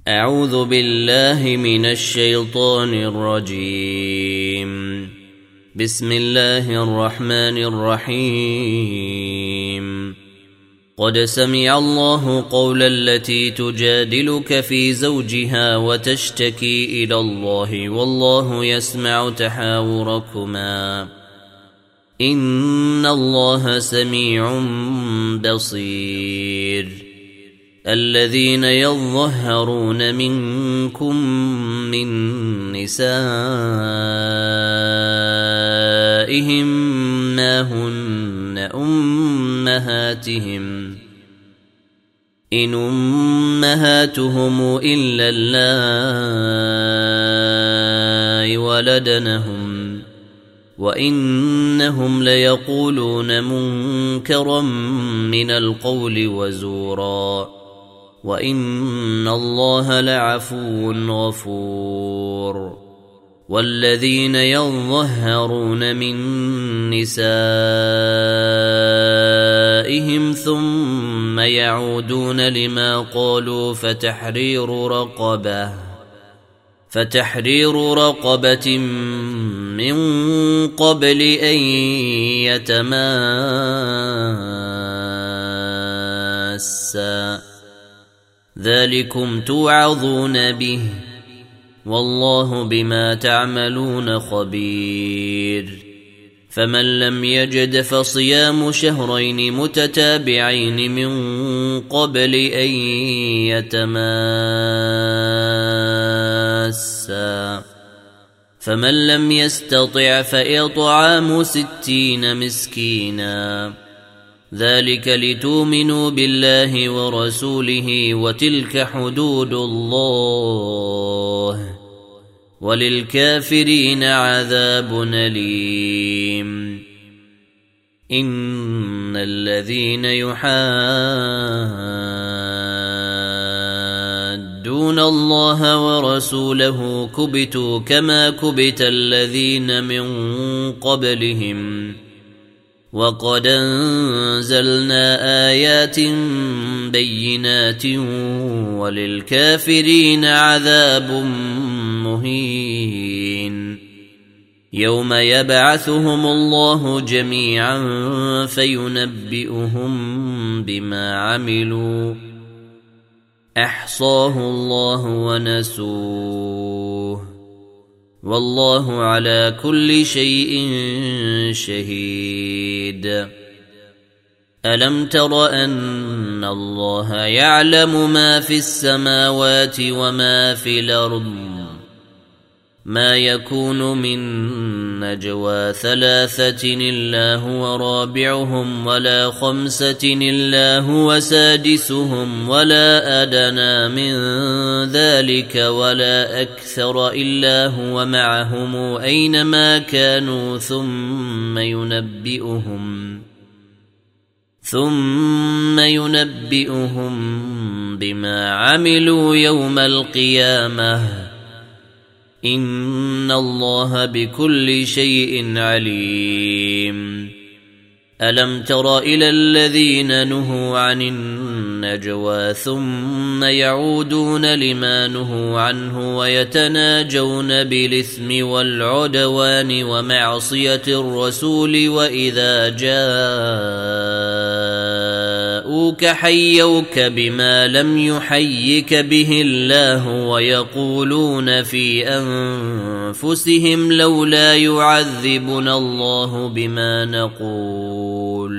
أعوذ بالله من الشيطان الرجيم. بسم الله الرحمن الرحيم. قد سمع الله قول التي تجادلك في زوجها وتشتكي إلى الله والله يسمع تحاوركما إن الله سميع بصير. الذين يظهرون منكم من نسائهم ما هن أمهاتهم إن أمهاتهم إلا اللائي ولدنهم وإنهم ليقولون منكرا من القول وزورا وإن الله لعفو غفور. والذين يظهرون من نسائهم ثم يعودون لما قالوا فتحرير رقبة من قبل أن يتماسا ذلكم توعظون به والله بما تعملون خبير. فمن لم يجد فصيام شهرين متتابعين من قبل أن يتماسا فمن لم يستطع فإطعام 60 مسكينا ذلك لتؤمنوا بالله ورسوله وتلك حدود الله وللكافرين عذاب أليم. إن الذين يحادون الله ورسوله كبتوا كما كبت الذين من قبلهم وقد أنزلنا آيات بينات وللكافرين عذاب مهين. يوم يبعثهم الله جميعا فينبئهم بما عملوا أحصاه الله ونسوه والله على كل شيء شهيد. ألم تر أن الله يعلم ما في السماوات وما في الأرض ما يكون من نجوى 3 إلا هو رابعهم ولا 5 إلا هو سادسهم ولا أدنى من ذلك ولا أكثر إلا هو معهم أينما كانوا ثم ينبئهم بما عملوا يوم القيامة إن الله بكل شيء عليم. ألم تر إلى الذين نهوا عن النجوى ثم يعودون لما نهوا عنه ويتناجون بالإثم والعدوان ومعصية الرسول وإذا جاءوك حيوك بما لم يحيك به الله ويقولون في أنفسهم لولا يعذبنا الله بما نقول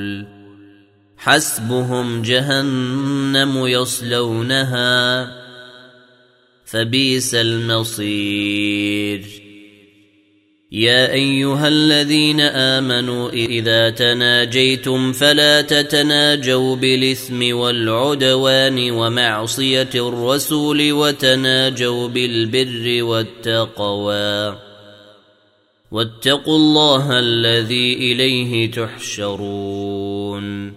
حسبهم جهنم يصلونها فبئس المصير. يا أيها الذين آمنوا إذا تناجيتم فلا تتناجوا بالإثم والعدوان ومعصية الرسول وتناجوا بالبر والتقوى واتقوا الله الذي إليه تحشرون.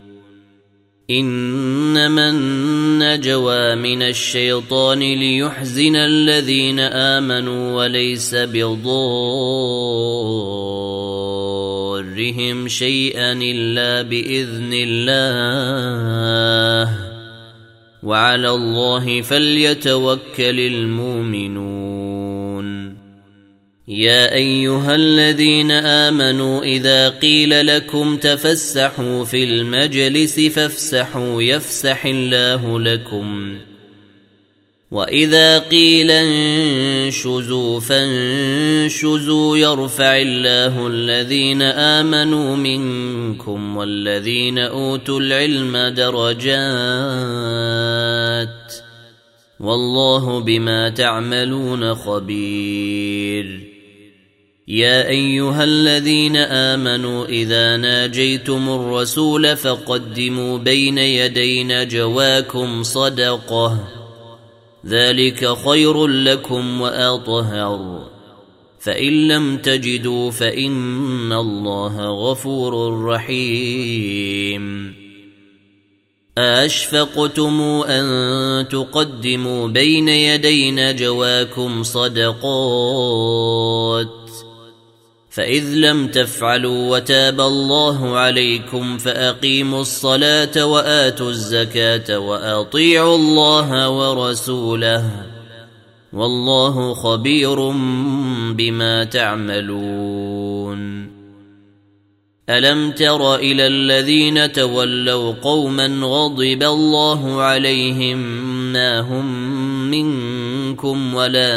إنما النجوى من الشيطان ليحزن الذين آمنوا وليس بضارهم شيئا إلا بإذن الله وعلى الله فليتوكل المؤمنون. يا أيها الذين آمنوا إذا قيل لكم تفسحوا في المجلس فافسحوا يفسح الله لكم، وإذا قيل انشزوا فانشزوا يرفع الله الذين آمنوا منكم والذين أوتوا العلم درجات، والله بما تعملون خبير. يا أيها الذين آمنوا إذا ناجيتم الرسول فقدموا بين يدي نجواكم صدقة، ذلك خير لكم وأطهر، فإن لم تجدوا فإن الله غفور رحيم. أشفقتم أن تقدموا بين يدي نجواكم صدقات، فإذ لم تفعلوا وتاب الله عليكم فأقيموا الصلاة وآتوا الزكاة وأطيعوا الله ورسوله، والله خبير بما تعملون. ألم تر إلى الذين تولوا قوما غضب الله عليهم ما هم منكم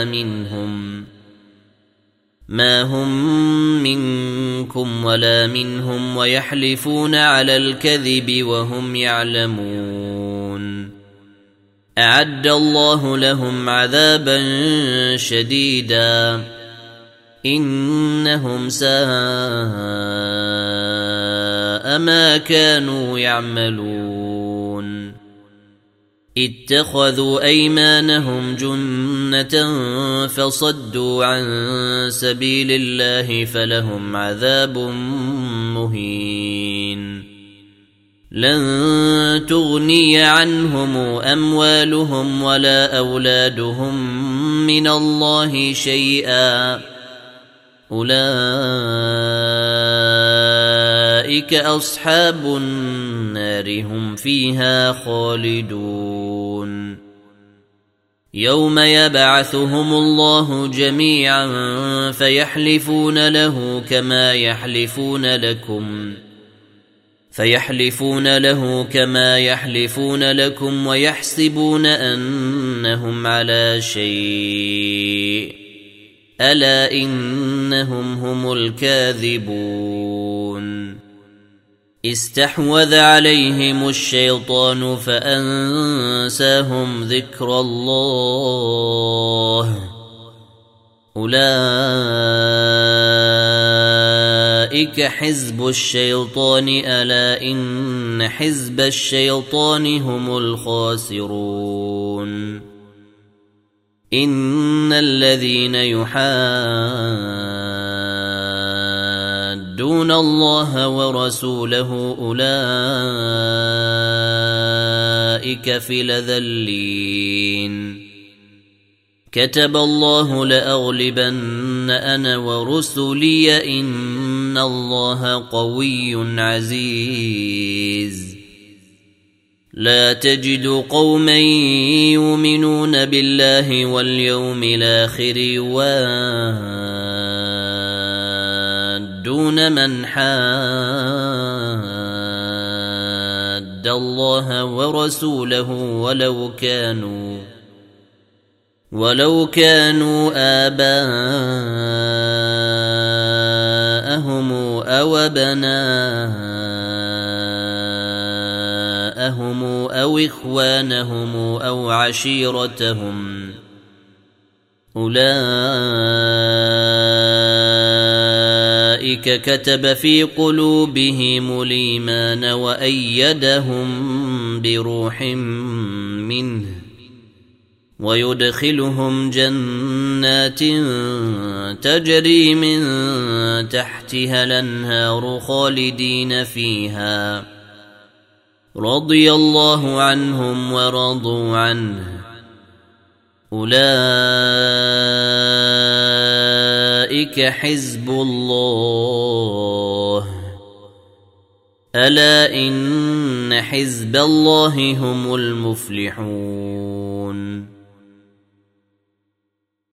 ولا منهم ويحلفون على الكذب وهم يعلمون. أعد الله لهم عذابا شديدا إنهم ساء ما كانوا يعملون. اتخذوا أيمانهم جنة فصدوا عن سبيل الله فلهم عذاب مهين. لن تغني عنهم أموالهم ولا أولادهم من الله شيئا، أولئك أصحاب النار هم فيها خالدون. يوم يبعثهم الله جميعا فيحلفون له كما يحلفون لكم ويحسبون أنهم على شيء، ألا إنهم هم الكاذبون. استحوذ عليهم الشيطان فأنساهم ذكر الله، أولئك حزب الشيطان ألا إن حزب الشيطان هم الخاسرون. إن الذين يحادون الله ورسوله أولئك في الأذلين. كتب الله لأغلبن أنا ورسلي إن الله قوي عزيز. لا تجد قوما يؤمنون بالله واليوم الآخر يوادون من حاد الله ورسوله ولو كانوا آباءهم أو أبناءهم أو إخوانهم أو عشيرتهم، أولئك كتب في قلوبهم الإيمان وأيدهم بروح منه ويدخلهم جنات تجري من تحتها الأنهار خالدين فيها، رضي الله عنهم ورضوا عنه، أولئك حزب الله، ألا إن حزب الله هم المفلحون